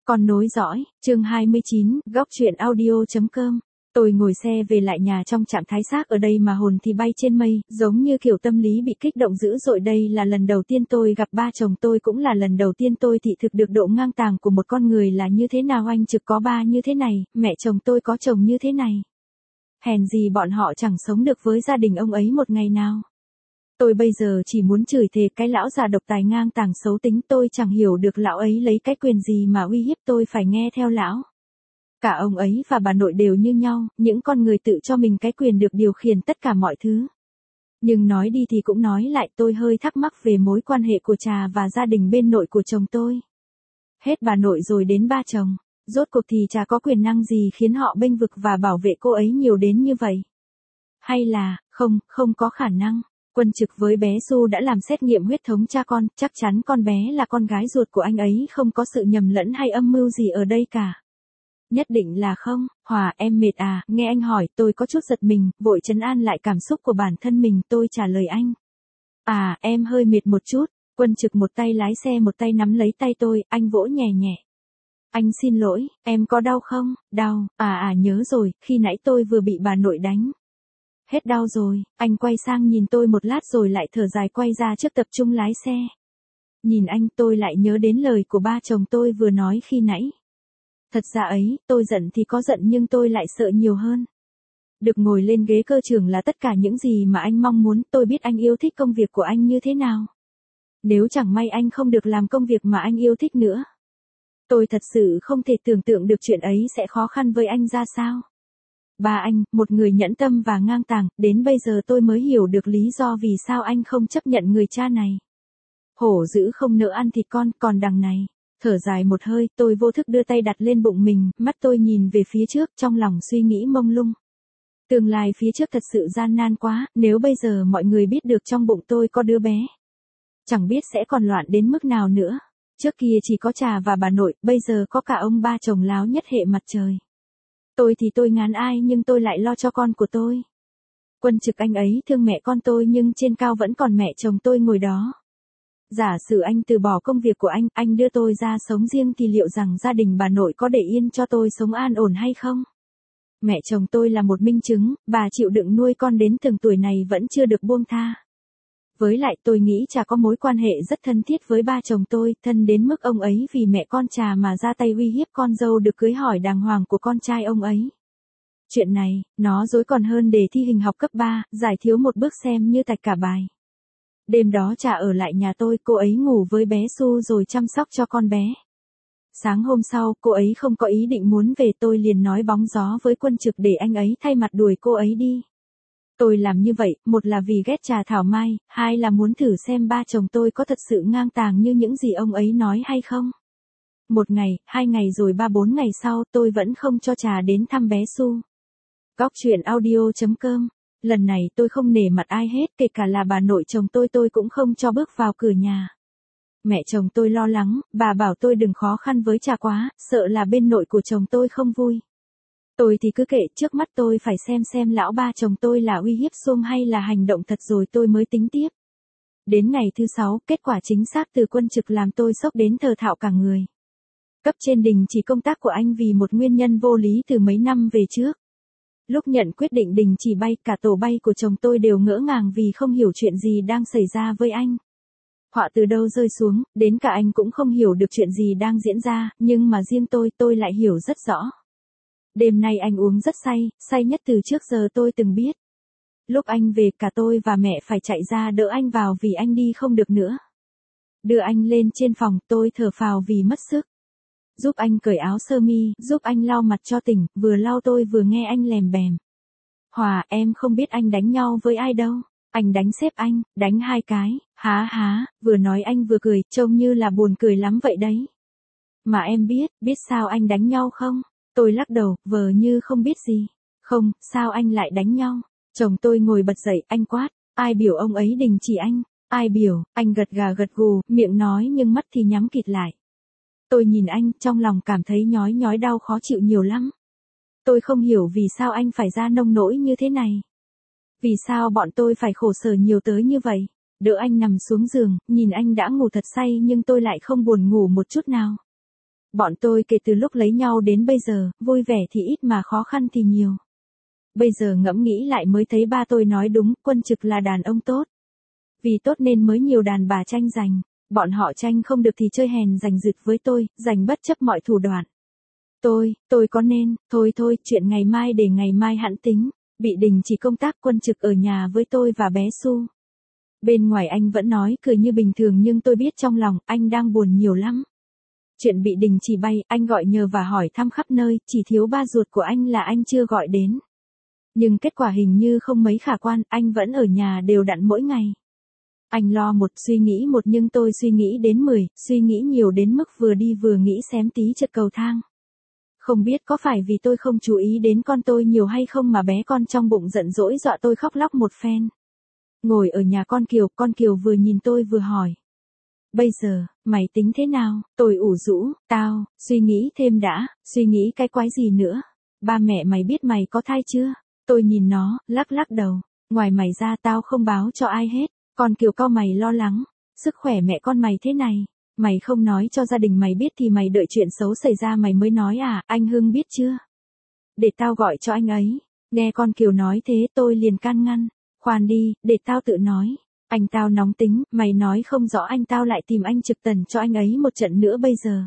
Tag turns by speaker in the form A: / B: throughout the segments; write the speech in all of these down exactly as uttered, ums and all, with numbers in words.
A: Con nối dõi, chương hai mươi chín, góc truyện audio.com. Tôi ngồi xe về lại nhà trong trạng thái xác ở đây mà hồn thì bay trên mây, giống như kiểu tâm lý bị kích động dữ dội. Đây là lần đầu tiên tôi gặp ba chồng tôi, cũng là lần đầu tiên tôi thị thực được độ ngang tàng của một con người là như thế nào. Anh Trực có ba như thế này, mẹ chồng tôi có chồng như thế này. Hèn gì bọn họ chẳng sống được với gia đình ông ấy một ngày nào. Tôi bây giờ chỉ muốn chửi thề cái lão già độc tài ngang tàng xấu tính. Tôi chẳng hiểu được lão ấy lấy cái quyền gì mà uy hiếp tôi phải nghe theo lão. Cả ông ấy và bà nội đều như nhau, những con người tự cho mình cái quyền được điều khiển tất cả mọi thứ. Nhưng nói đi thì cũng nói lại, tôi hơi thắc mắc về mối quan hệ của Trà và gia đình bên nội của chồng tôi. Hết bà nội rồi đến ba chồng, rốt cuộc thì Trà có quyền năng gì khiến họ bênh vực và bảo vệ cô ấy nhiều đến như vậy? Hay là, không, không có khả năng. Quân Trực với bé Su đã làm xét nghiệm huyết thống cha con, chắc chắn con bé là con gái ruột của anh ấy, không có sự nhầm lẫn hay âm mưu gì ở đây cả. Nhất định là không. Hòa, em mệt à? Nghe anh hỏi, tôi có chút giật mình, vội trấn an lại cảm xúc của bản thân mình. Tôi trả lời anh. À, em hơi mệt một chút. Quân Trực một tay lái xe một tay nắm lấy tay tôi, anh vỗ nhẹ nhẹ. Anh xin lỗi, em có đau không? Đau, à à nhớ rồi, khi nãy tôi vừa bị bà nội đánh. Hết đau rồi. Anh quay sang nhìn tôi một lát rồi lại thở dài quay ra trước tập trung lái xe. Nhìn anh, tôi lại nhớ đến lời của ba chồng tôi vừa nói khi nãy. Thật ra ấy, tôi giận thì có giận nhưng tôi lại sợ nhiều hơn. Được ngồi lên ghế cơ trưởng là tất cả những gì mà anh mong muốn. Tôi biết anh yêu thích công việc của anh như thế nào. Nếu chẳng may anh không được làm công việc mà anh yêu thích nữa, tôi thật sự không thể tưởng tượng được chuyện ấy sẽ khó khăn với anh ra sao. Ba anh, một người nhẫn tâm và ngang tàng, đến bây giờ tôi mới hiểu được lý do vì sao anh không chấp nhận người cha này. Hổ dữ không nỡ ăn thịt con, còn đằng này. Thở dài một hơi, tôi vô thức đưa tay đặt lên bụng mình, mắt tôi nhìn về phía trước, trong lòng suy nghĩ mông lung. Tương lai phía trước thật sự gian nan quá, nếu bây giờ mọi người biết được trong bụng tôi có đứa bé, chẳng biết sẽ còn loạn đến mức nào nữa. Trước kia chỉ có Trà và bà nội, bây giờ có cả ông ba chồng láo nhất hệ mặt trời. Tôi thì tôi ngán ai nhưng tôi lại lo cho con của tôi. Quân Trực anh ấy thương mẹ con tôi nhưng trên cao vẫn còn mẹ chồng tôi ngồi đó. Giả sử anh từ bỏ công việc của anh, anh đưa tôi ra sống riêng thì liệu rằng gia đình bà nội có để yên cho tôi sống an ổn hay không? Mẹ chồng tôi là một minh chứng, bà chịu đựng nuôi con đến từng tuổi này vẫn chưa được buông tha. Với lại tôi nghĩ Trà có mối quan hệ rất thân thiết với ba chồng tôi, thân đến mức ông ấy vì mẹ con Trà mà ra tay uy hiếp con dâu được cưới hỏi đàng hoàng của con trai ông ấy. Chuyện này, nó dối còn hơn đề thi hình học cấp ba, giải thiếu một bước xem như tạch cả bài. Đêm đó Trà ở lại nhà tôi, cô ấy ngủ với bé Su rồi chăm sóc cho con bé. Sáng hôm sau, cô ấy không có ý định muốn về, tôi liền nói bóng gió với Quân Trực để anh ấy thay mặt đuổi cô ấy đi. Tôi làm như vậy, một là vì ghét Trà thảo mai, hai là muốn thử xem ba chồng tôi có thật sự ngang tàng như những gì ông ấy nói hay không. Một ngày, hai ngày rồi ba bốn ngày sau, tôi vẫn không cho Trà đến thăm bé Su. Góc truyện audio.com. Lần này tôi không nể mặt ai hết, kể cả là bà nội chồng tôi tôi cũng không cho bước vào cửa nhà. Mẹ chồng tôi lo lắng, bà bảo tôi đừng khó khăn với Trà quá, sợ là bên nội của chồng tôi không vui. Tôi thì cứ kệ, trước mắt tôi phải xem xem lão ba chồng tôi là uy hiếp xuông hay là hành động thật rồi tôi mới tính tiếp. Đến ngày thứ sáu, kết quả chính xác từ Quân Trực làm tôi sốc đến thờ thạo cả người. Cấp trên đình chỉ công tác của anh vì một nguyên nhân vô lý từ mấy năm về trước. Lúc nhận quyết định đình chỉ bay, cả tổ bay của chồng tôi đều ngỡ ngàng vì không hiểu chuyện gì đang xảy ra với anh. Họa từ đâu rơi xuống, đến cả anh cũng không hiểu được chuyện gì đang diễn ra, nhưng mà riêng tôi, tôi lại hiểu rất rõ. Đêm nay anh uống rất say, say nhất từ trước giờ tôi từng biết. Lúc anh về, cả tôi và mẹ phải chạy ra đỡ anh vào vì anh đi không được nữa. Đưa anh lên trên phòng, tôi thở phào vì mất sức. Giúp anh cởi áo sơ mi, giúp anh lau mặt cho tỉnh, vừa lau tôi vừa nghe anh lèm bèm. Hòa, em không biết anh đánh nhau với ai đâu. Anh đánh sếp anh, đánh hai cái, há há, vừa nói anh vừa cười, trông như là buồn cười lắm vậy đấy. Mà em biết, biết sao anh đánh nhau không? Tôi lắc đầu, vờ như không biết gì. Không, sao anh lại đánh nhau? Chồng tôi ngồi bật dậy, anh quát, ai biểu ông ấy đình chỉ anh? Ai biểu? Anh gật gà gật gù, miệng nói nhưng mắt thì nhắm kịt lại. Tôi nhìn anh, trong lòng cảm thấy nhói nhói đau khó chịu nhiều lắm. Tôi không hiểu vì sao anh phải ra nông nỗi như thế này. Vì sao bọn tôi phải khổ sở nhiều tới như vậy? Đỡ anh nằm xuống giường, nhìn anh đã ngủ thật say nhưng tôi lại không buồn ngủ một chút nào. Bọn tôi kể từ lúc lấy nhau đến bây giờ, vui vẻ thì ít mà khó khăn thì nhiều. Bây giờ ngẫm nghĩ lại mới thấy ba tôi nói đúng, Quân Trực là đàn ông tốt. Vì tốt nên mới nhiều đàn bà tranh giành. Bọn họ tranh không được thì chơi hèn giành giật với tôi, giành bất chấp mọi thủ đoạn. Tôi, tôi có nên, thôi thôi, chuyện ngày mai để ngày mai hẵng tính. Bị đình chỉ công tác, Quân Trực ở nhà với tôi và bé Su. Bên ngoài anh vẫn nói cười như bình thường nhưng tôi biết trong lòng anh đang buồn nhiều lắm. Chuyện bị đình chỉ bay, anh gọi nhờ và hỏi thăm khắp nơi, chỉ thiếu ba ruột của anh là anh chưa gọi đến. Nhưng kết quả hình như không mấy khả quan, anh vẫn ở nhà đều đặn mỗi ngày. Anh lo một, suy nghĩ một nhưng tôi suy nghĩ đến mười, suy nghĩ nhiều đến mức vừa đi vừa nghĩ xém tí trượt cầu thang. Không biết có phải vì tôi không chú ý đến con tôi nhiều hay không mà bé con trong bụng giận dỗi dọa tôi khóc lóc một phen. Ngồi ở nhà con Kiều, con Kiều vừa nhìn tôi vừa hỏi. Bây giờ, mày tính thế nào? Tôi ủ rũ, tao, suy nghĩ thêm đã, suy nghĩ cái quái gì nữa? Ba mẹ mày biết mày có thai chưa? Tôi nhìn nó, lắc lắc đầu. Ngoài mày ra tao không báo cho ai hết. Con Kiều cau mày lo lắng. Sức khỏe mẹ con mày thế này. Mày không nói cho gia đình mày biết thì mày đợi chuyện xấu xảy ra mày mới nói à? Anh Hưng biết chưa? Để tao gọi cho anh ấy. Nghe con Kiều nói thế tôi liền can ngăn. Khoan đi, để tao tự nói. Anh tao nóng tính, mày nói không rõ anh tao lại tìm anh Trực Tần cho anh ấy một trận nữa bây giờ.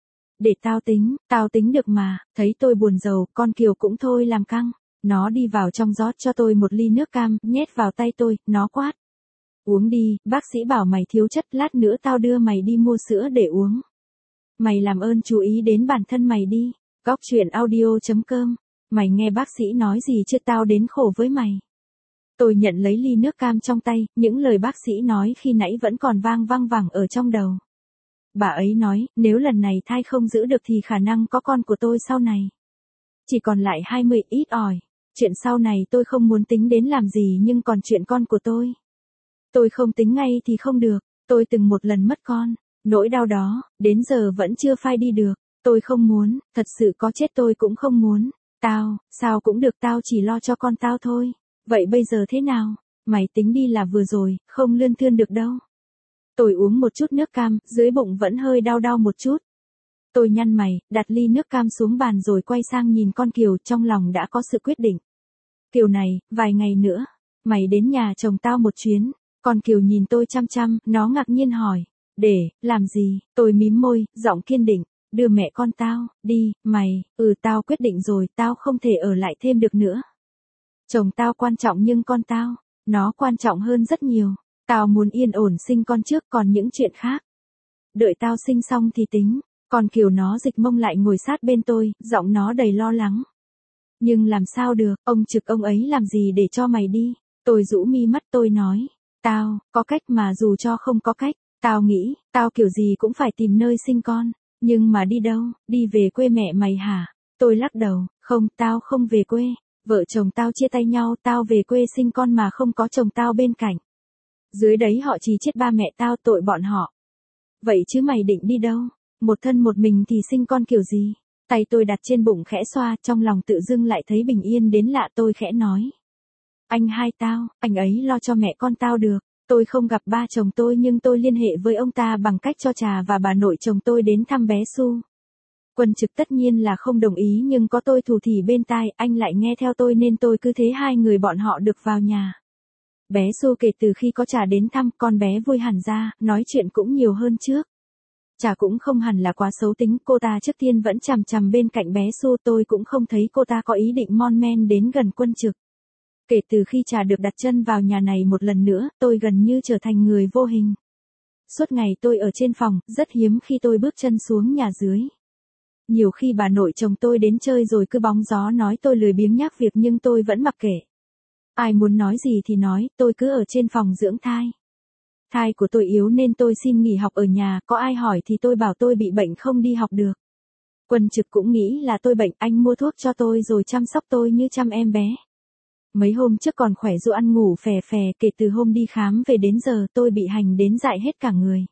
A: Để tao tính, tao tính được mà, thấy tôi buồn rầu, con Kiều cũng thôi làm căng. Nó đi vào trong rót cho tôi một ly nước cam, nhét vào tay tôi, nó quát. Uống đi, bác sĩ bảo mày thiếu chất, lát nữa tao đưa mày đi mua sữa để uống. Mày làm ơn chú ý đến bản thân mày đi. Góc truyện audio chấm com. Mày nghe bác sĩ nói gì chứ tao đến khổ với mày. Tôi nhận lấy ly nước cam trong tay, những lời bác sĩ nói khi nãy vẫn còn vang vang vẳng ở trong đầu. Bà ấy nói, nếu lần này thai không giữ được thì khả năng có con của tôi sau này chỉ còn lại hai mươi, ít ỏi. Chuyện sau này tôi không muốn tính đến làm gì nhưng còn chuyện con của tôi. Tôi không tính ngay thì không được, tôi từng một lần mất con. Nỗi đau đó, đến giờ vẫn chưa phai đi được. Tôi không muốn, thật sự có chết tôi cũng không muốn. Tao, sao cũng được tao chỉ lo cho con tao thôi. Vậy bây giờ thế nào? Mày tính đi là vừa rồi, không lươn thươn được đâu. Tôi uống một chút nước cam, dưới bụng vẫn hơi đau đau một chút. Tôi nhăn mày, đặt ly nước cam xuống bàn rồi quay sang nhìn con Kiều, trong lòng đã có sự quyết định. Kiều này, vài ngày nữa, mày đến nhà chồng tao một chuyến. Con Kiều nhìn tôi chăm chăm, nó ngạc nhiên hỏi. Để, làm gì? Tôi mím môi, giọng kiên định. Đưa mẹ con tao, đi, mày, ừ tao quyết định rồi, tao không thể ở lại thêm được nữa. Chồng tao quan trọng nhưng con tao, nó quan trọng hơn rất nhiều. Tao muốn yên ổn sinh con trước còn những chuyện khác. Đợi tao sinh xong thì tính. Còn Kiều nó dịch mông lại ngồi sát bên tôi, giọng nó đầy lo lắng. Nhưng làm sao được, ông Trực ông ấy làm gì để cho mày đi? Tôi rũ mi mắt tôi nói. Tao, có cách mà dù cho không có cách. Tao nghĩ, tao kiểu gì cũng phải tìm nơi sinh con. Nhưng mà đi đâu, đi về quê mẹ mày hả? Tôi lắc đầu, không, tao không về quê. Vợ chồng tao chia tay nhau, tao về quê sinh con mà không có chồng tao bên cạnh. Dưới đấy họ chỉ chết ba mẹ tao, tội bọn họ. Vậy chứ mày định đi đâu? Một thân một mình thì sinh con kiểu gì? Tay tôi đặt trên bụng khẽ xoa, trong lòng tự dưng lại thấy bình yên đến lạ. Tôi khẽ nói. Anh hai tao, anh ấy lo cho mẹ con tao được. Tôi không gặp ba chồng tôi nhưng tôi liên hệ với ông ta bằng cách cho trà và bà nội chồng tôi đến thăm bé Su. Quân Trực tất nhiên là không đồng ý nhưng có tôi thủ thỉ bên tai, anh lại nghe theo tôi nên tôi cứ thế hai người bọn họ được vào nhà. Bé Su kể từ khi có trà đến thăm, con bé vui hẳn ra, nói chuyện cũng nhiều hơn trước. Trà cũng không hẳn là quá xấu tính, cô ta trước tiên vẫn chằm chằm bên cạnh bé Su, tôi cũng không thấy cô ta có ý định mon men đến gần Quân Trực. Kể từ khi Trà được đặt chân vào nhà này một lần nữa, tôi gần như trở thành người vô hình. Suốt ngày tôi ở trên phòng, rất hiếm khi tôi bước chân xuống nhà dưới. Nhiều khi bà nội chồng tôi đến chơi rồi cứ bóng gió nói tôi lười biếng nhác việc nhưng tôi vẫn mặc kệ. Ai muốn nói gì thì nói, tôi cứ ở trên phòng dưỡng thai. Thai của tôi yếu nên tôi xin nghỉ học ở nhà, có ai hỏi thì tôi bảo tôi bị bệnh không đi học được. Quân Trực cũng nghĩ là tôi bệnh, anh mua thuốc cho tôi rồi chăm sóc tôi như chăm em bé. Mấy hôm trước còn khỏe dù ăn ngủ phè phè, kể từ hôm đi khám về đến giờ tôi bị hành đến dại hết cả người.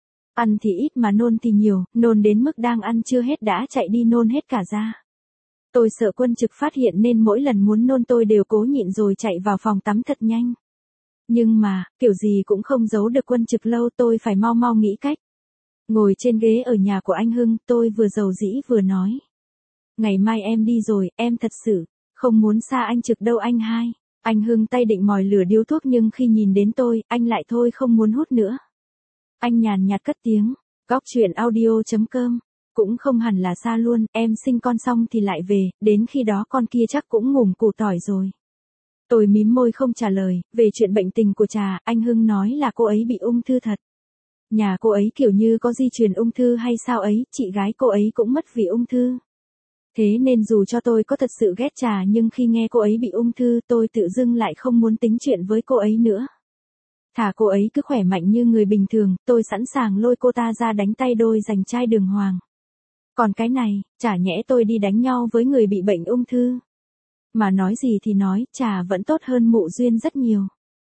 A: Ăn thì ít mà nôn thì nhiều, nôn đến mức đang ăn chưa hết đã chạy đi nôn hết cả ra. Tôi sợ Quân Trực phát hiện nên mỗi lần muốn nôn tôi đều cố nhịn rồi chạy vào phòng tắm thật nhanh. Nhưng mà, kiểu gì cũng không giấu được Quân Trực lâu, tôi phải mau mau nghĩ cách. Ngồi trên ghế ở nhà của anh Hưng, tôi vừa dầu dĩ vừa nói. Ngày mai em đi rồi, em thật sự không muốn xa anh Trực đâu anh hai. Anh Hưng tay định mòi lửa điếu thuốc nhưng khi nhìn đến tôi, anh lại thôi không muốn hút nữa. Anh nhàn nhạt cất tiếng, góc chuyện audio.com, cũng không hẳn là xa luôn, em sinh con xong thì lại về, đến khi đó con kia chắc cũng ngủm củ tỏi rồi. Tôi mím môi không trả lời, về chuyện bệnh tình của Trà, anh Hưng nói là cô ấy bị ung thư thật. Nhà cô ấy kiểu như có di truyền ung thư hay sao ấy, chị gái cô ấy cũng mất vì ung thư. Thế nên dù cho tôi có thật sự ghét Trà nhưng khi nghe cô ấy bị ung thư tôi tự dưng lại không muốn tính chuyện với cô ấy nữa. Thả cô ấy cứ khỏe mạnh như người bình thường, tôi sẵn sàng lôi cô ta ra đánh tay đôi giành trai đường hoàng. Còn cái này, chả nhẽ tôi đi đánh nhau với người bị bệnh ung thư. Mà nói gì thì nói, Trà vẫn tốt hơn Mộ Duyên rất nhiều.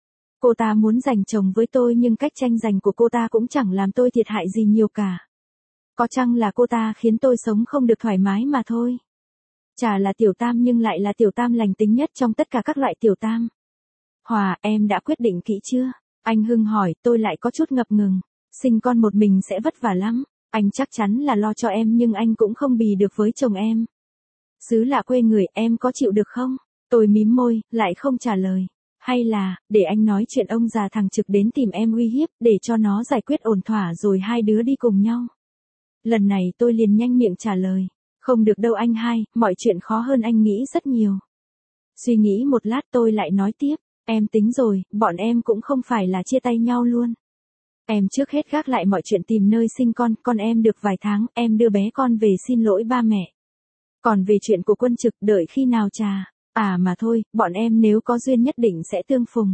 A: Cô ta muốn giành chồng với tôi nhưng cách tranh giành của cô ta cũng chẳng làm tôi thiệt hại gì nhiều cả. Có chăng là cô ta khiến tôi sống không được thoải mái mà thôi. Trà là tiểu tam nhưng lại là tiểu tam lành tính nhất trong tất cả các loại tiểu tam. Hòa, em đã quyết định kỹ chưa? Anh Hưng hỏi, tôi lại có chút ngập ngừng. Sinh con một mình sẽ vất vả lắm. Anh chắc chắn là lo cho em nhưng anh cũng không bì được với chồng em. Xứ lạ quê người, em có chịu được không? Tôi mím môi, lại không trả lời. Hay là, để anh nói chuyện ông già thằng Trực đến tìm em uy hiếp, để cho nó giải quyết ổn thỏa rồi hai đứa đi cùng nhau. Lần này tôi liền nhanh miệng trả lời. Không được đâu anh hai, mọi chuyện khó hơn anh nghĩ rất nhiều. Suy nghĩ một lát tôi lại nói tiếp. Em tính rồi, bọn em cũng không phải là chia tay nhau luôn. Em trước hết gác lại mọi chuyện tìm nơi sinh con, con em được vài tháng, em đưa bé con về xin lỗi ba mẹ. Còn về chuyện của Quân Trực đợi khi nào Trà, à mà thôi, bọn em nếu có duyên nhất định sẽ tương phùng.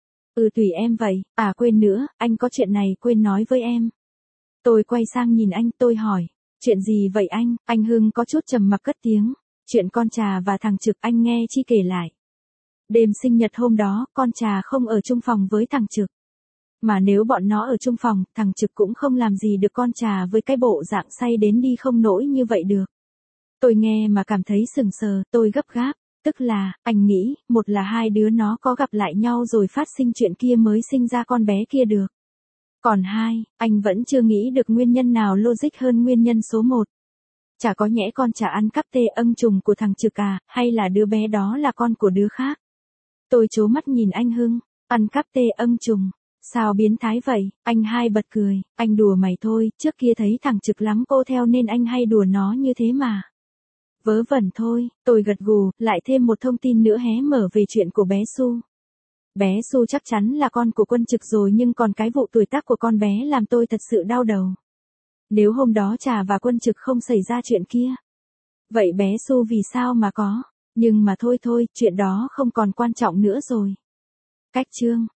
A: Ừ tùy em vậy, à quên nữa, anh có chuyện này quên nói với em. Tôi quay sang nhìn anh, tôi hỏi, chuyện gì vậy anh? Anh Hưng có chút trầm mặc cất tiếng, chuyện con Trà và thằng Trực anh nghe Chi kể lại. Đêm sinh nhật hôm đó, con Trà không ở chung phòng với thằng Trực. Mà nếu bọn nó ở chung phòng, thằng Trực cũng không làm gì được con Trà với cái bộ dạng say đến đi không nổi như vậy được. Tôi nghe mà cảm thấy sừng sờ, tôi gấp gáp, tức là, anh nghĩ, một là hai đứa nó có gặp lại nhau rồi phát sinh chuyện kia mới sinh ra con bé kia được. Còn hai, anh vẫn chưa nghĩ được nguyên nhân nào logic hơn nguyên nhân số một. Chả có nhẽ con Trà ăn cắp tê âm trùng của thằng Trực à, hay là đứa bé đó là con của đứa khác. Tôi trố mắt nhìn anh Hưng, ăn cắp tê âm trùng. Sao biến thái vậy? Anh hai bật cười, anh đùa mày thôi, trước kia thấy thằng Trực lắm cô theo nên anh hay đùa nó như thế mà. Vớ vẩn thôi, tôi gật gù, lại thêm một thông tin nữa hé mở về chuyện của bé Su. Bé Su chắc chắn là con của Quân Trực rồi nhưng còn cái vụ tuổi tác của con bé làm tôi thật sự đau đầu. Nếu hôm đó Trà và Quân Trực không xảy ra chuyện kia. Vậy bé Su vì sao mà có? Nhưng mà thôi thôi, chuyện đó không còn quan trọng nữa rồi. Cách chương